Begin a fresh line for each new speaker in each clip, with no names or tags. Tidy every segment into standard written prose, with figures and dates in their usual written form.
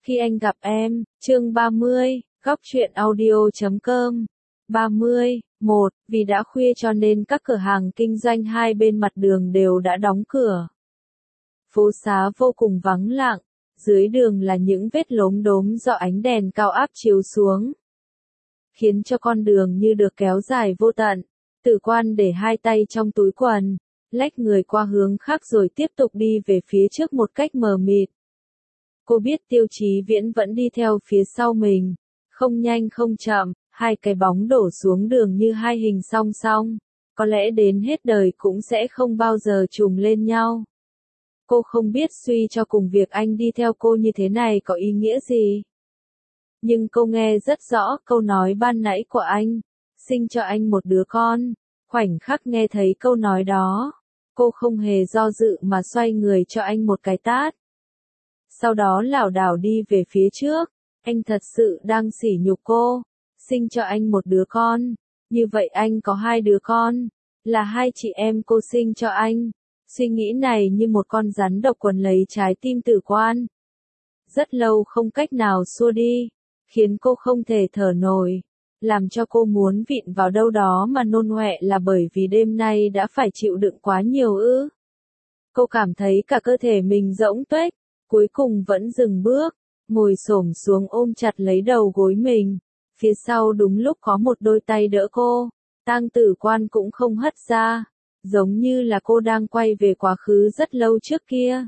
Khi anh gặp em, chương 30, góc truyện audio.com. 30, 1, vì đã khuya cho nên các cửa hàng kinh doanh hai bên mặt đường đều đã đóng cửa. Phố xá vô cùng vắng lặng, dưới đường là những vết lốm đốm do ánh đèn cao áp chiếu xuống, khiến cho con đường như được kéo dài vô tận. Tử Quan để hai tay trong túi quần, lách người qua hướng khác rồi tiếp tục đi về phía trước một cách mờ mịt. Cô biết Tiêu Chí Viễn vẫn đi theo phía sau mình, không nhanh không chậm, hai cái bóng đổ xuống đường như hai hình song song, có lẽ đến hết đời cũng sẽ không bao giờ trùng lên nhau. Cô không biết suy cho cùng việc anh đi theo cô như thế này có ý nghĩa gì. Nhưng cô nghe rất rõ câu nói ban nãy của anh, sinh cho anh một đứa con. Khoảnh khắc nghe thấy câu nói đó, cô không hề do dự mà xoay người cho anh một cái tát. Sau đó lảo đảo đi về phía trước, anh thật sự đang sỉ nhục cô, sinh cho anh một đứa con, như vậy anh có hai đứa con, là hai chị em cô sinh cho anh. Suy nghĩ này như một con rắn độc quấn lấy trái tim Tử Quan. Rất lâu không cách nào xua đi, khiến cô không thể thở nổi, làm cho cô muốn vịn vào đâu đó mà nôn ọe là bởi vì đêm nay đã phải chịu đựng quá nhiều ư. Cô cảm thấy cả cơ thể mình rỗng tuếch, cuối cùng vẫn dừng bước, ngồi xổm xuống ôm chặt lấy đầu gối mình. Phía sau đúng lúc có một đôi tay đỡ cô, Tang Tử Quan cũng không hất ra, giống như là cô đang quay về quá khứ rất lâu trước kia.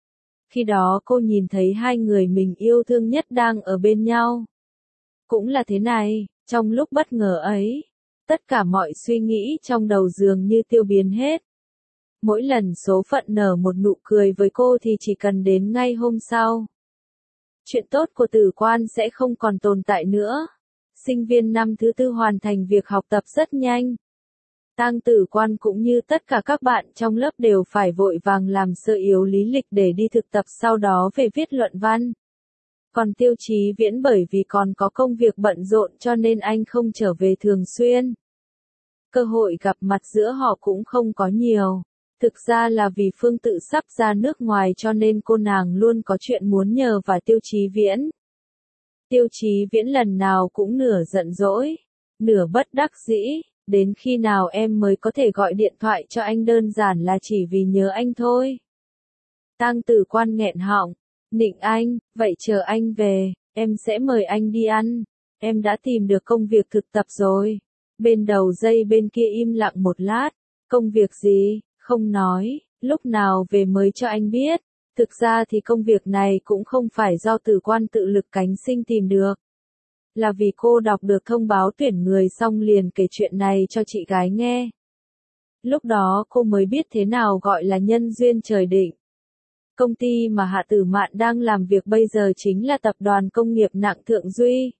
Khi đó cô nhìn thấy hai người mình yêu thương nhất đang ở bên nhau. Cũng là thế này, trong lúc bất ngờ ấy, tất cả mọi suy nghĩ trong đầu dường như tiêu biến hết. Mỗi lần số phận nở một nụ cười với cô thì chỉ cần đến ngay hôm sau, chuyện tốt của Tử Quan sẽ không còn tồn tại nữa. Sinh viên năm thứ tư hoàn thành việc học tập rất nhanh. Tang Tử Quan cũng như tất cả các bạn trong lớp đều phải vội vàng làm sơ yếu lý lịch để đi thực tập sau đó về viết luận văn. Còn Tiêu Chí Viễn bởi vì còn có công việc bận rộn cho nên anh không trở về thường xuyên. Cơ hội gặp mặt giữa họ cũng không có nhiều. Thực ra là vì Phương Tự sắp ra nước ngoài cho nên cô nàng luôn có chuyện muốn nhờ và Tiêu Chí Viễn. Tiêu Chí Viễn lần nào cũng nửa giận dỗi, nửa bất đắc dĩ, đến khi nào em mới có thể gọi điện thoại cho anh, đơn giản là chỉ vì nhớ anh thôi. Tang Tử Quan nghẹn họng, nịnh anh, vậy chờ anh về, em sẽ mời anh đi ăn, em đã tìm được công việc thực tập rồi. Bên đầu dây bên kia im lặng một lát, công việc gì, không nói, lúc nào về mới cho anh biết. Thực ra thì công việc này cũng không phải do Tử Quan tự lực cánh sinh tìm được. Là vì cô đọc được thông báo tuyển người xong liền kể chuyện này cho chị gái nghe. Lúc đó cô mới biết thế nào gọi là nhân duyên trời định. Công ty mà Hạ Tử Mạn đang làm việc bây giờ chính là tập đoàn công nghiệp nặng Thượng Duy.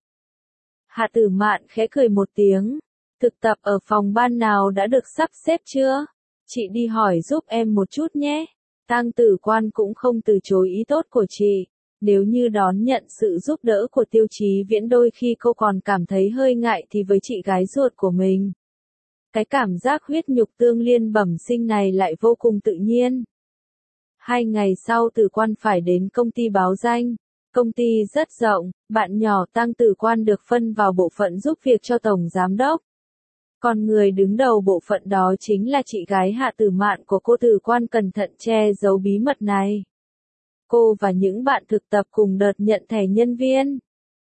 Hạ Tử Mạn khẽ cười một tiếng. Thực tập ở phòng ban nào đã được sắp xếp chưa? Chị đi hỏi giúp em một chút nhé. Tang Tử Quan cũng không từ chối ý tốt của chị. Nếu như đón nhận sự giúp đỡ của Tiêu Chí Viễn đôi khi cô còn cảm thấy hơi ngại thì với chị gái ruột của mình, cái cảm giác huyết nhục tương liên bẩm sinh này lại vô cùng tự nhiên. 2 ngày sau Tử Quan phải đến công ty báo danh. Công ty rất rộng, bạn nhỏ Tang Tử Quan được phân vào bộ phận giúp việc cho tổng giám đốc. Còn người đứng đầu bộ phận đó chính là chị gái Hạ Tử Mạn của cô. Tử Quan cẩn thận che giấu bí mật này. Cô và những bạn thực tập cùng đợt nhận thẻ nhân viên,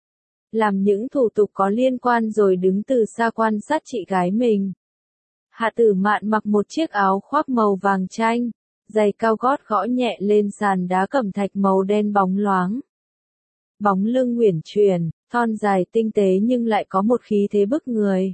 làm những thủ tục có liên quan rồi đứng từ xa quan sát chị gái mình. Hạ Tử Mạn mặc một chiếc áo khoác màu vàng chanh, giày cao gót gõ nhẹ lên sàn đá cẩm thạch màu đen bóng loáng. Bóng lưng uyển chuyển, thon dài tinh tế nhưng lại có một khí thế bức người.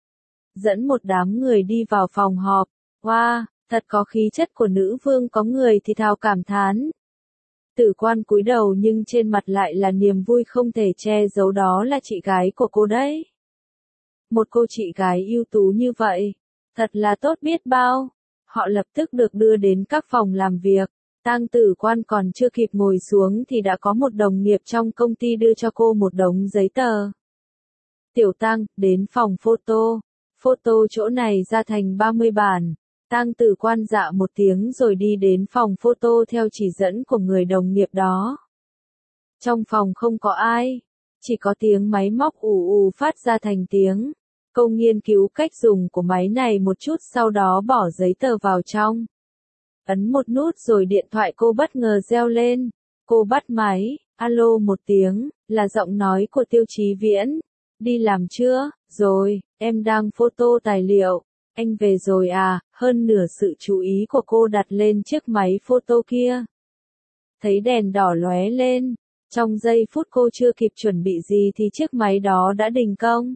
Dẫn một đám người đi vào phòng họp. Wow, thật có khí chất của nữ vương, có người thì thào cảm thán. Tử Quan cúi đầu nhưng trên mặt lại là niềm vui không thể che giấu, đó là chị gái của cô đấy. Một cô chị gái ưu tú như vậy, thật là tốt biết bao. Họ lập tức được đưa đến các phòng làm việc. Tang Tử Quan còn chưa kịp ngồi xuống thì đã có một đồng nghiệp trong công ty đưa cho cô một đống giấy tờ. Tiểu Tang, đến phòng photo. Photo chỗ này ra thành 30 bản. Tang Tử Quan dạ một tiếng rồi đi đến phòng photo theo chỉ dẫn của người đồng nghiệp đó. Trong phòng không có ai, chỉ có tiếng máy móc ù ù phát ra thành tiếng. Cô nghiên cứu cách dùng của máy này một chút sau đó bỏ giấy tờ vào trong. Ấn một nút rồi điện thoại cô bất ngờ reo lên. Cô bắt máy, alo một tiếng, là giọng nói của Tiêu Chí Viễn. Đi làm chưa? Rồi, em đang photo tài liệu. Anh về rồi à? Hơn nửa sự chú ý của cô đặt lên chiếc máy photo kia. Thấy đèn đỏ lóe lên. Trong giây phút cô chưa kịp chuẩn bị gì thì chiếc máy đó đã đình công.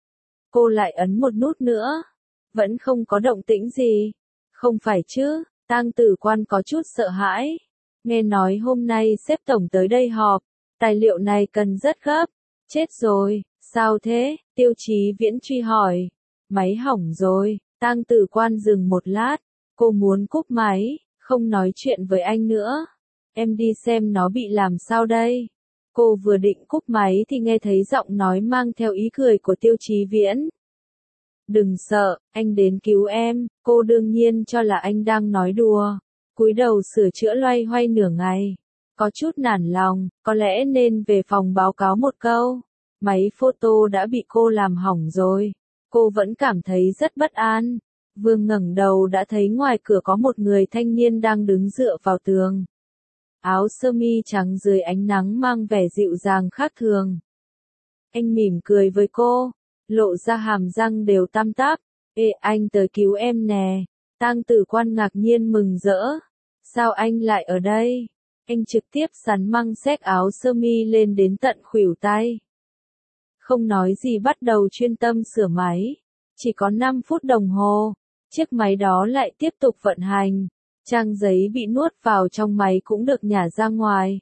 Cô lại ấn một nút nữa. Vẫn không có động tĩnh gì. Không phải chứ, Tang Tử Quan có chút sợ hãi. Nghe nói hôm nay sếp tổng tới đây họp. Tài liệu này cần rất gấp. Chết rồi, sao thế? Tiêu Chí Viễn truy hỏi. Máy hỏng rồi. Tang Tử Quan dừng một lát. Cô muốn cúp máy, không nói chuyện với anh nữa. Em đi xem nó bị làm sao đây. Cô vừa định cúp máy thì nghe thấy giọng nói mang theo ý cười của Tiêu Chí Viễn. Đừng sợ, anh đến cứu em. Cô đương nhiên cho là anh đang nói đùa. Cúi đầu sửa chữa loay hoay nửa ngày. Có chút nản lòng, có lẽ nên về phòng báo cáo một câu. Máy photo đã bị cô làm hỏng rồi. Cô vẫn cảm thấy rất bất an. Vừa ngẩng đầu đã thấy ngoài cửa có một người thanh niên đang đứng dựa vào tường. Áo sơ mi trắng dưới ánh nắng mang vẻ dịu dàng khác thường. Anh mỉm cười với cô, lộ ra hàm răng đều tăm tắp. Ê, anh tới cứu em nè. Tang Tử Quan ngạc nhiên mừng rỡ. Sao anh lại ở đây? Anh trực tiếp sắn măng xách áo sơ mi lên đến tận khuỷu tay. Không nói gì bắt đầu chuyên tâm sửa máy. Chỉ có 5 phút đồng hồ, chiếc máy đó lại tiếp tục vận hành. Trang giấy bị nuốt vào trong máy cũng được nhả ra ngoài.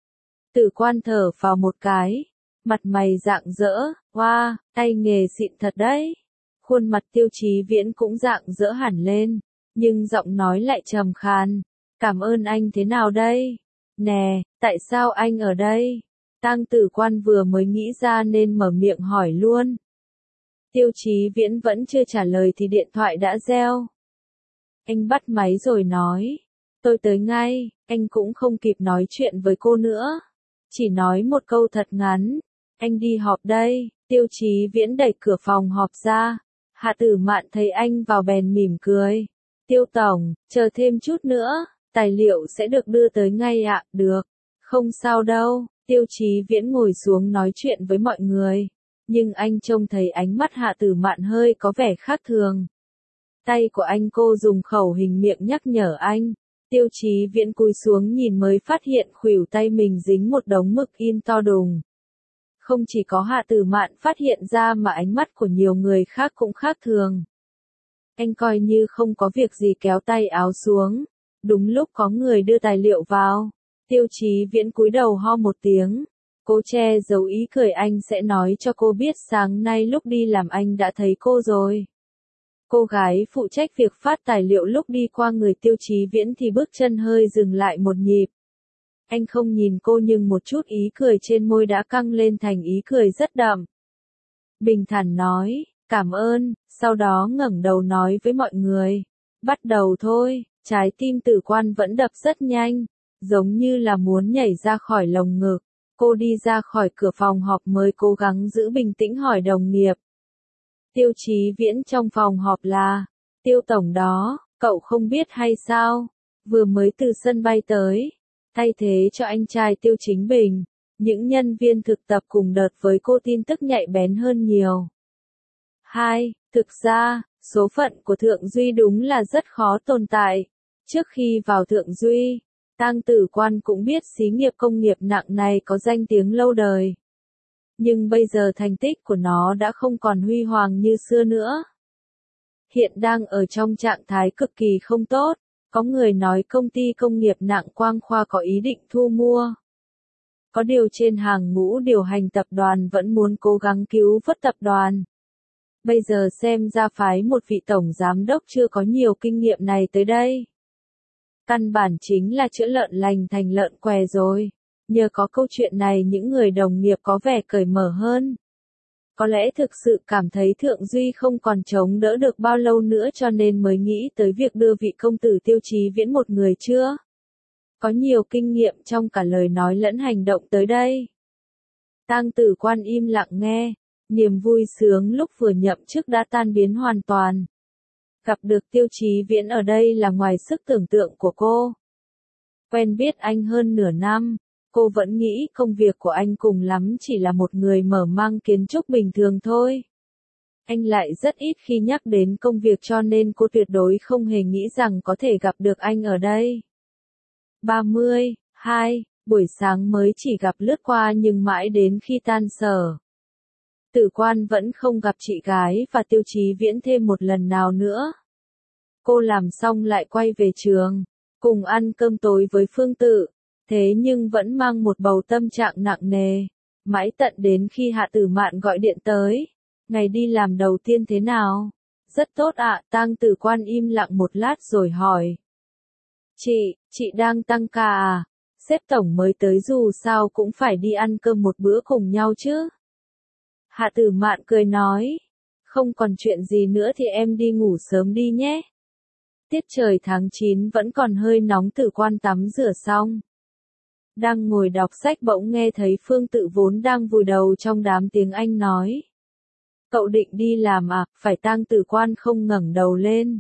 Tử Quan thở vào một cái. Mặt mày rạng rỡ. Wow, tay nghề xịn thật đấy. Khuôn mặt Tiêu Chí Viễn cũng rạng rỡ hẳn lên. Nhưng giọng nói lại trầm khàn. Cảm ơn anh thế nào đây? Nè, tại sao anh ở đây? Tang Tử Quan vừa mới nghĩ ra nên mở miệng hỏi luôn. Tiêu Chí Viễn vẫn chưa trả lời thì điện thoại đã reo. Anh bắt máy rồi nói. Tôi tới ngay. Anh cũng không kịp nói chuyện với cô nữa. Chỉ nói một câu thật ngắn. Anh đi họp đây. Tiêu Chí Viễn đẩy cửa phòng họp ra. Hạ Tử Mạn thấy anh vào bèn mỉm cười. Tiêu tổng, chờ thêm chút nữa. Tài liệu sẽ được đưa tới ngay ạ. Được. Không sao đâu. Tiêu Chí Viễn ngồi xuống nói chuyện với mọi người. Nhưng anh trông thấy ánh mắt Hạ Tử Mạn hơi có vẻ khác thường. Tay của anh cô dùng khẩu hình miệng nhắc nhở anh. Tiêu Chí Viễn cúi xuống nhìn mới phát hiện khuỷu tay mình dính một đống mực in to đùng. Không chỉ có Hạ Tử Mạn phát hiện ra mà ánh mắt của nhiều người khác cũng khác thường. Anh coi như không có việc gì kéo tay áo xuống. Đúng lúc có người đưa tài liệu vào. Tiêu Chí Viễn cúi đầu ho một tiếng. Cố che giấu ý cười anh sẽ nói cho cô biết sáng nay lúc đi làm anh đã thấy cô rồi. Cô gái phụ trách việc phát tài liệu lúc đi qua người Tiêu Chí Viễn thì bước chân hơi dừng lại một nhịp. Anh không nhìn cô nhưng một chút ý cười trên môi đã căng lên thành ý cười rất đậm. Bình thản nói, cảm ơn, sau đó ngẩng đầu nói với mọi người. Bắt đầu thôi, trái tim Tử Quan vẫn đập rất nhanh, giống như là muốn nhảy ra khỏi lồng ngực. Cô đi ra khỏi cửa phòng họp mới cố gắng giữ bình tĩnh hỏi đồng nghiệp. Tiêu Chí Viễn trong phòng họp là, Tiêu tổng đó, cậu không biết hay sao, vừa mới từ sân bay tới, thay thế cho anh trai Tiêu Chính Bình, những nhân viên thực tập cùng đợt với cô tin tức nhạy bén hơn nhiều. 2. Thực ra, số phận của Thượng Duy đúng là rất khó tồn tại. Trước khi vào Thượng Duy, Tang Tử Quan cũng biết xí nghiệp công nghiệp nặng này có danh tiếng lâu đời. Nhưng bây giờ thành tích của nó đã không còn huy hoàng như xưa nữa. Hiện đang ở trong trạng thái cực kỳ không tốt, có người nói công ty công nghiệp nặng Quang Khoa có ý định thu mua. Có điều trên hàng ngũ điều hành tập đoàn vẫn muốn cố gắng cứu vớt tập đoàn. Bây giờ xem ra phái một vị tổng giám đốc chưa có nhiều kinh nghiệm này tới đây. Căn bản chính là chữa lợn lành thành lợn què rồi. Nhờ có câu chuyện này những người đồng nghiệp có vẻ cởi mở hơn. Có lẽ thực sự cảm thấy Thượng Duy không còn chống đỡ được bao lâu nữa cho nên mới nghĩ tới việc đưa vị công tử Tiêu Chí Viễn một người chưa. có nhiều kinh nghiệm trong cả lời nói lẫn hành động tới đây. Tang Tử Quan im lặng nghe, niềm vui sướng lúc vừa nhậm chức đã tan biến hoàn toàn. Gặp được Tiêu Chí Viễn ở đây là ngoài sức tưởng tượng của cô. Quen biết anh hơn nửa năm, cô vẫn nghĩ công việc của anh cùng lắm chỉ là một người mở mang kiến trúc bình thường thôi. Anh lại rất ít khi nhắc đến công việc cho nên cô tuyệt đối không hề nghĩ rằng có thể gặp được anh ở đây. 32, buổi sáng mới chỉ gặp lướt qua nhưng mãi đến khi tan sở. Tử Quan vẫn không gặp chị gái và Tiêu Chí Viễn thêm một lần nào nữa. Cô làm xong lại quay về trường, cùng ăn cơm tối với Phương Tự, thế nhưng vẫn mang một bầu tâm trạng nặng nề, mãi tận đến khi Hạ Tử Mạn gọi điện tới. Ngày đi làm đầu tiên thế nào? Rất tốt ạ, Tang Tử Quan im lặng một lát rồi hỏi. Chị đang tăng ca à? Sếp tổng mới tới dù sao cũng phải đi ăn cơm một bữa cùng nhau chứ? Hạ Tử Mạn cười nói. Không còn chuyện gì nữa thì em đi ngủ sớm đi nhé. Tiết trời tháng 9 vẫn còn hơi nóng. Tử Quan tắm rửa xong. Đang ngồi đọc sách bỗng nghe thấy Phương Tự vốn đang vùi đầu trong đám tiếng Anh nói. Cậu định đi làm à? Phải. Tang Tử Quan không ngẩng đầu lên.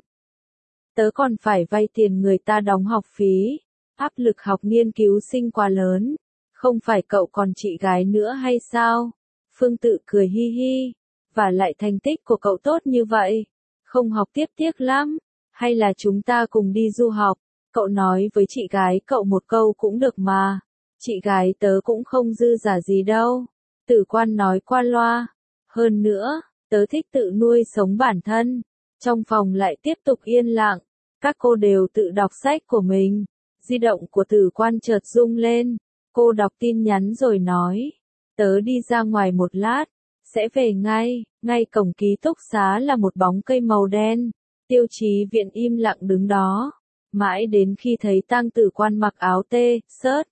Tớ còn phải vay tiền người ta đóng học phí. Áp lực học nghiên cứu sinh quá lớn. Không phải cậu còn chị gái nữa hay sao? Phương Tự cười hi hi. Và lại thành tích của cậu tốt như vậy. Không học tiếp tiếc lắm. Hay là chúng ta cùng đi du học? Cậu nói với chị gái cậu một câu cũng được mà. Chị gái tớ cũng không dư giả gì đâu. Tử Quan nói qua loa. Hơn nữa, tớ thích tự nuôi sống bản thân. Trong phòng lại tiếp tục yên lặng. Các cô đều tự đọc sách của mình. Di động của Tử Quan chợt rung lên. Cô đọc tin nhắn rồi nói. Tớ đi ra ngoài một lát. Sẽ về ngay. Ngay cổng ký túc xá là một bóng cây màu đen. Tiêu Chí Viễn im lặng đứng đó. Mãi đến khi thấy Tang Tử Quan mặc áo T-shirt,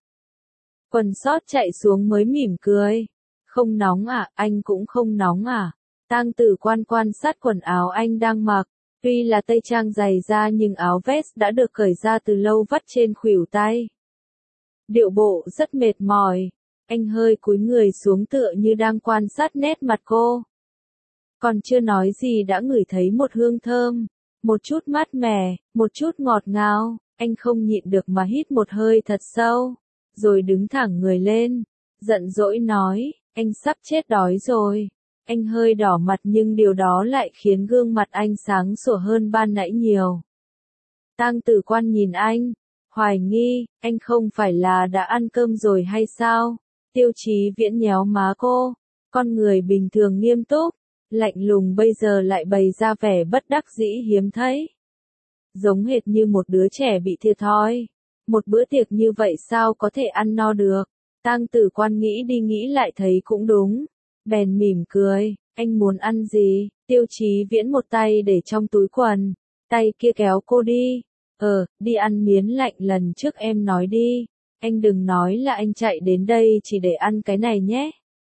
quần sót chạy xuống mới mỉm cười. Không nóng à? Anh cũng không nóng à? Tang Tử Quan quan sát quần áo anh đang mặc. Tuy là tây trang dày da nhưng áo vest đã được cởi ra từ lâu vắt trên khuỷu tay. Điệu bộ rất mệt mỏi. Anh hơi cúi người xuống tựa như đang quan sát nét mặt cô. Còn chưa nói gì đã ngửi thấy một hương thơm. Một chút mát mẻ, một chút ngọt ngào. Anh không nhịn được mà hít một hơi thật sâu. Rồi đứng thẳng người lên. Giận dỗi nói, anh sắp chết đói rồi. Anh hơi đỏ mặt nhưng điều đó lại khiến gương mặt anh sáng sủa hơn ban nãy nhiều. Tang Tử Quan nhìn anh, hoài nghi, anh không phải là đã ăn cơm rồi hay sao? Tiêu Chí Viễn nhéo má cô, con người bình thường nghiêm túc, lạnh lùng bây giờ lại bày ra vẻ bất đắc dĩ hiếm thấy. Giống hệt như một đứa trẻ bị thiệt thòi. Một bữa tiệc như vậy sao có thể ăn no được? Tang Tử Quan nghĩ đi nghĩ lại thấy cũng đúng. Bèn mỉm cười, anh muốn ăn gì? Tiêu Chí Viễn một tay để trong túi quần, tay kia kéo cô đi. Đi ăn miến lạnh lần trước em nói đi. Anh đừng nói là anh chạy đến đây chỉ để ăn cái này nhé.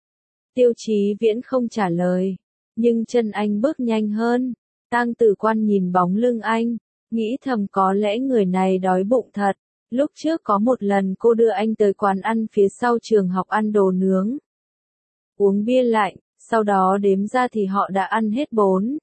Tiêu Chí Viễn không trả lời, nhưng chân anh bước nhanh hơn. Tang Tử Quan nhìn bóng lưng anh, nghĩ thầm có lẽ người này đói bụng thật. Lúc trước có một lần cô đưa anh tới quán ăn phía sau trường học ăn đồ nướng. Uống bia lạnh, sau đó đếm ra thì họ đã ăn hết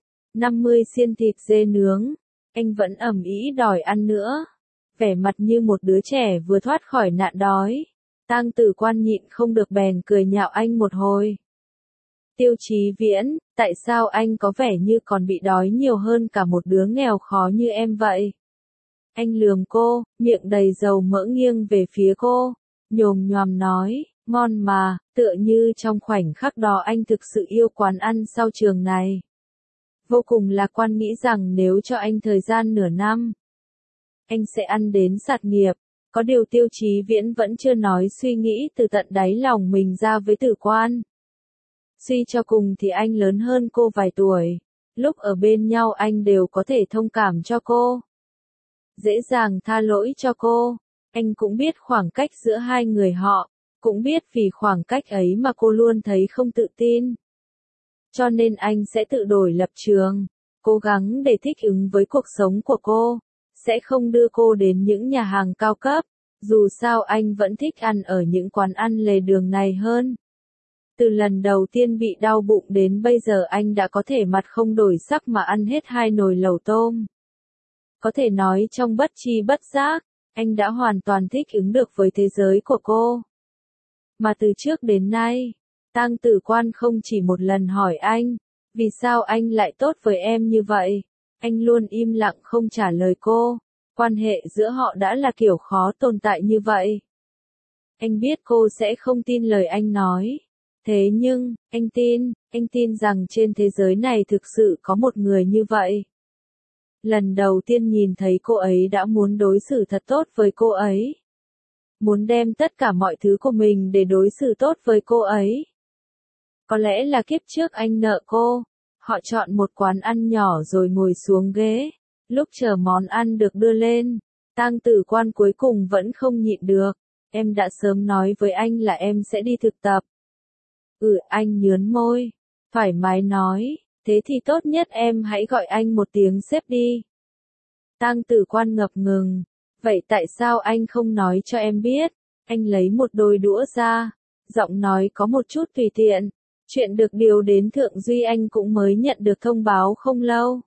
50 xiên thịt dê nướng. Anh vẫn ầm ĩ đòi ăn nữa. Vẻ mặt như một đứa trẻ vừa thoát khỏi nạn đói. Tang Tử Quan nhịn không được bèn cười nhạo anh một hồi. Tiêu Chí Viễn, tại sao anh có vẻ như còn bị đói nhiều hơn cả một đứa nghèo khó như em vậy? Anh lườm cô, miệng đầy dầu mỡ nghiêng về phía cô, nhồm nhoàm nói, ngon mà, tựa như trong khoảnh khắc đó anh thực sự yêu quán ăn sau trường này. Vô cùng lạc quan nghĩ rằng nếu cho anh thời gian nửa năm, anh sẽ ăn đến sạt nghiệp. Có điều Tiêu Chí Viễn vẫn chưa nói suy nghĩ từ tận đáy lòng mình ra với Tử Quan. Suy cho cùng thì anh lớn hơn cô vài tuổi. Lúc ở bên nhau anh đều có thể thông cảm cho cô, dễ dàng tha lỗi cho cô. Anh cũng biết khoảng cách giữa hai người họ, cũng biết vì khoảng cách ấy mà cô luôn thấy không tự tin. Cho nên anh sẽ tự đổi lập trường, cố gắng để thích ứng với cuộc sống của cô, sẽ không đưa cô đến những nhà hàng cao cấp, Dù sao anh vẫn thích ăn ở những quán ăn lề đường này hơn. Từ lần đầu tiên bị đau bụng đến bây giờ anh đã có thể mặt không đổi sắc mà ăn hết 2 nồi lẩu tôm. Có thể nói trong bất tri bất giác, anh đã hoàn toàn thích ứng được với thế giới của cô. Mà từ trước đến nay, Tang Tử Quan không chỉ một lần hỏi anh, vì sao anh lại tốt với em như vậy? Anh luôn im lặng không trả lời cô. Quan hệ giữa họ đã là kiểu khó tồn tại như vậy. Anh biết cô sẽ không tin lời anh nói. Thế nhưng, anh tin rằng trên thế giới này thực sự có một người như vậy. Lần đầu tiên nhìn thấy cô ấy đã muốn đối xử thật tốt với cô ấy. Muốn đem tất cả mọi thứ của mình để đối xử tốt với cô ấy. Có lẽ là kiếp trước anh nợ cô. Họ chọn một quán ăn nhỏ rồi ngồi xuống ghế. Lúc chờ món ăn được đưa lên, Tang Tử Quan cuối cùng vẫn không nhịn được. Em đã sớm nói với anh là em sẽ đi thực tập. Anh nhớn môi. Thoải mái nói, thế thì tốt nhất em hãy gọi anh một tiếng sếp đi. Tang Tử Quan ngập ngừng. Vậy tại sao anh không nói cho em biết? Anh lấy một đôi đũa ra. Giọng nói có một chút tùy tiện. Chuyện được điều đến Thượng Duy anh cũng mới nhận được thông báo không lâu.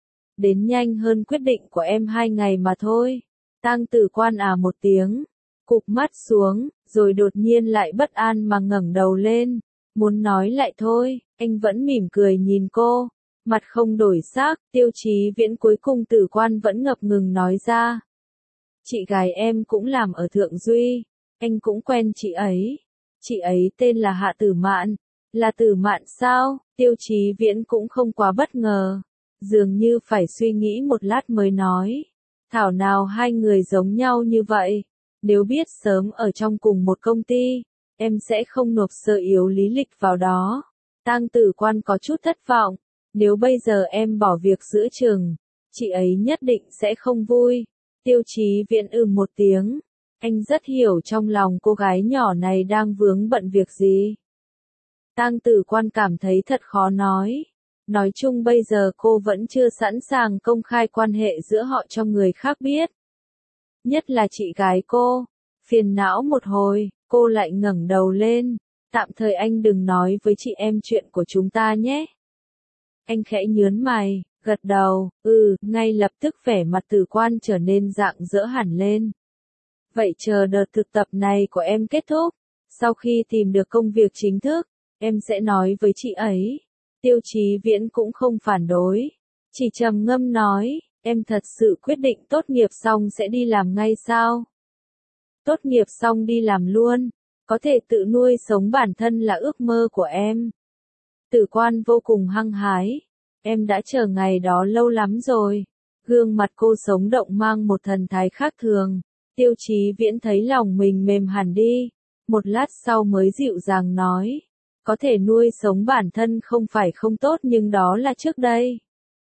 Đến nhanh hơn quyết định của em 2 ngày mà thôi. Tang Tử Quan một tiếng. Cụp mắt xuống, rồi đột nhiên lại bất an mà ngẩng đầu lên. Muốn nói lại thôi, anh vẫn mỉm cười nhìn cô. Mặt không đổi sắc, Tiêu Chí Viễn cuối cùng Tử Quan vẫn ngập ngừng nói ra. Chị gái em cũng làm ở Thượng Duy. Anh cũng quen chị ấy. Chị ấy tên là Hạ Tử Mạn. Là Tử Mạn sao? Tiêu Chí Viễn cũng không quá bất ngờ. Dường như phải suy nghĩ một lát mới nói. Thảo nào hai người giống nhau như vậy. Nếu biết sớm ở trong cùng một công ty, em sẽ không nộp sơ yếu lý lịch vào đó. Tang Tử Quan có chút thất vọng. Nếu bây giờ em bỏ việc giữa chừng, chị ấy nhất định sẽ không vui. Tiêu Chí Viễn một tiếng. Anh rất hiểu trong lòng cô gái nhỏ này đang vướng bận việc gì. Tang Tử Quan cảm thấy thật khó nói. Nói chung bây giờ cô vẫn chưa sẵn sàng công khai quan hệ giữa họ cho người khác biết. Nhất là chị gái cô. Phiền não một hồi, cô lại ngẩng đầu lên. Tạm thời anh đừng nói với chị em chuyện của chúng ta nhé. Anh khẽ nhớn mày, gật đầu, ngay lập tức vẻ mặt Tử Quan trở nên rạng rỡ hẳn lên. Vậy chờ đợt thực tập này của em kết thúc, sau khi tìm được công việc chính thức, em sẽ nói với chị ấy. Tiêu Chí Viễn cũng không phản đối, chỉ trầm ngâm nói, em thật sự quyết định tốt nghiệp xong sẽ đi làm ngay sao? Tốt nghiệp xong đi làm luôn, có thể tự nuôi sống bản thân là ước mơ của em. Tử Quan vô cùng hăng hái, em đã chờ ngày đó lâu lắm rồi. Gương mặt cô sống động mang một thần thái khác thường. Tiêu Chí Viễn thấy lòng mình mềm hẳn đi. Một lát sau mới dịu dàng nói. Có thể nuôi sống bản thân không phải không tốt nhưng đó là trước đây.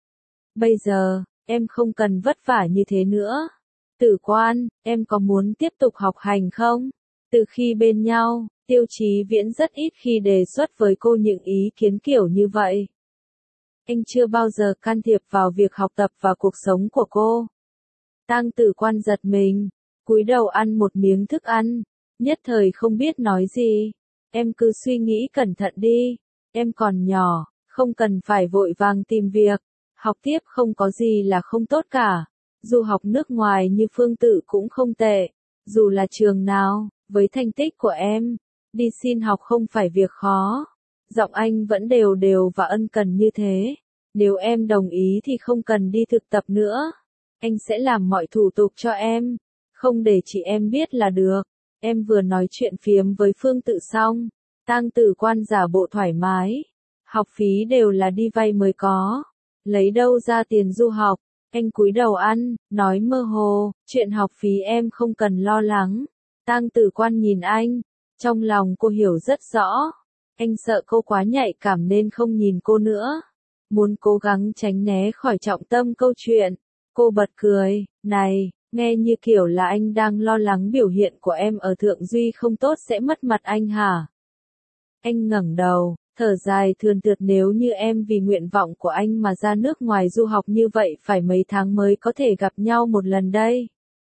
Bây giờ, em không cần vất vả như thế nữa. Tử Quan, em có muốn tiếp tục học hành không? Từ khi bên nhau, Tiêu Chí Viễn rất ít khi đề xuất với cô những ý kiến kiểu như vậy. Anh chưa bao giờ can thiệp vào việc học tập và cuộc sống của cô. Tang Tử Quan giật mình, cúi đầu ăn một miếng thức ăn, nhất thời không biết nói gì. Em cứ suy nghĩ cẩn thận đi, em còn nhỏ, không cần phải vội vàng tìm việc, học tiếp không có gì là không tốt cả. Dù học nước ngoài như Phương Tự cũng không tệ, dù là trường nào, với thành tích của em, đi xin học không phải việc khó. Giọng anh vẫn đều đều và ân cần như thế. Nếu em đồng ý thì không cần đi thực tập nữa. Anh sẽ làm mọi thủ tục cho em. Không để chị em biết là được. Em vừa nói chuyện phiếm với Phương Tự xong. Tang Tử Quan giả bộ thoải mái. Học phí đều là đi vay mới có. Lấy đâu ra tiền du học. Anh cúi đầu ăn, nói mơ hồ. Chuyện học phí em không cần lo lắng. Tang Tử Quan nhìn anh. Trong lòng cô hiểu rất rõ. Anh sợ cô quá nhạy cảm nên không nhìn cô nữa. Muốn cố gắng tránh né khỏi trọng tâm câu chuyện. Cô bật cười, này, nghe như kiểu là anh đang lo lắng biểu hiện của em ở Thượng Duy không tốt sẽ mất mặt anh hả? Anh ngẩng đầu, thở dài thườn thượt, nếu như em vì nguyện vọng của anh mà ra nước ngoài du học như vậy phải mấy tháng mới có thể gặp nhau một lần đây.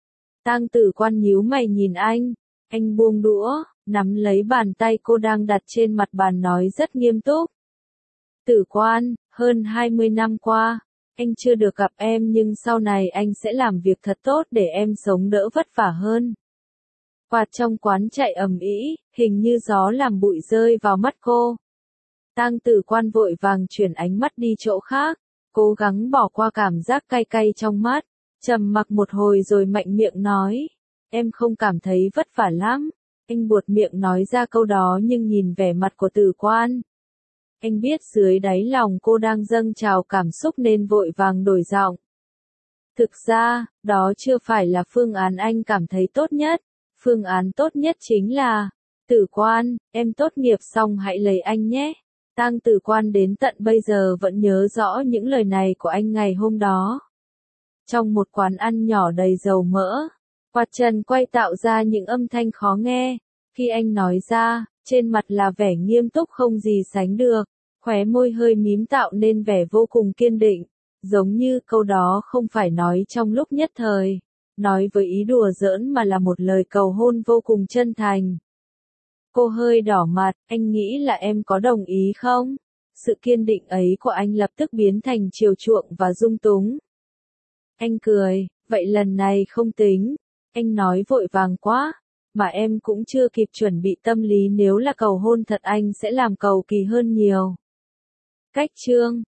Tang Tử Quan nhíu mày nhìn anh buông đũa, nắm lấy bàn tay cô đang đặt trên mặt bàn nói rất nghiêm túc. Tử Quan, hơn 20 năm qua, anh chưa được gặp em nhưng sau này anh sẽ làm việc thật tốt để em sống đỡ vất vả hơn. Quạt trong quán chạy ầm ĩ, hình như gió làm bụi rơi vào mắt cô. Tang Tử Quan vội vàng chuyển ánh mắt đi chỗ khác, cố gắng bỏ qua cảm giác cay cay trong mắt, trầm mặc một hồi rồi mạnh miệng nói, em không cảm thấy vất vả lắm. Anh buột miệng nói ra câu đó nhưng nhìn vẻ mặt của Tử Quan. Anh biết dưới đáy lòng cô đang dâng trào cảm xúc nên vội vàng đổi giọng. Thực ra, đó chưa phải là phương án anh cảm thấy tốt nhất. Phương án tốt nhất chính là, Tử Quan, em tốt nghiệp xong hãy lấy anh nhé. Tang Tử Quan đến tận bây giờ vẫn nhớ rõ những lời này của anh ngày hôm đó. Trong một quán ăn nhỏ đầy dầu mỡ, quạt trần quay tạo ra những âm thanh khó nghe. Khi anh nói ra, trên mặt là vẻ nghiêm túc không gì sánh được, khóe môi hơi mím tạo nên vẻ vô cùng kiên định, giống như câu đó không phải nói trong lúc nhất thời, nói với ý đùa giỡn mà là một lời cầu hôn vô cùng chân thành. Cô hơi đỏ mặt, anh nghĩ là em có đồng ý không? Sự kiên định ấy của anh lập tức biến thành chiều chuộng và dung túng. Anh cười, vậy lần này không tính. Anh nói vội vàng quá, mà em cũng chưa kịp chuẩn bị tâm lý nếu là cầu hôn thật anh sẽ làm cầu kỳ hơn nhiều. Cách chương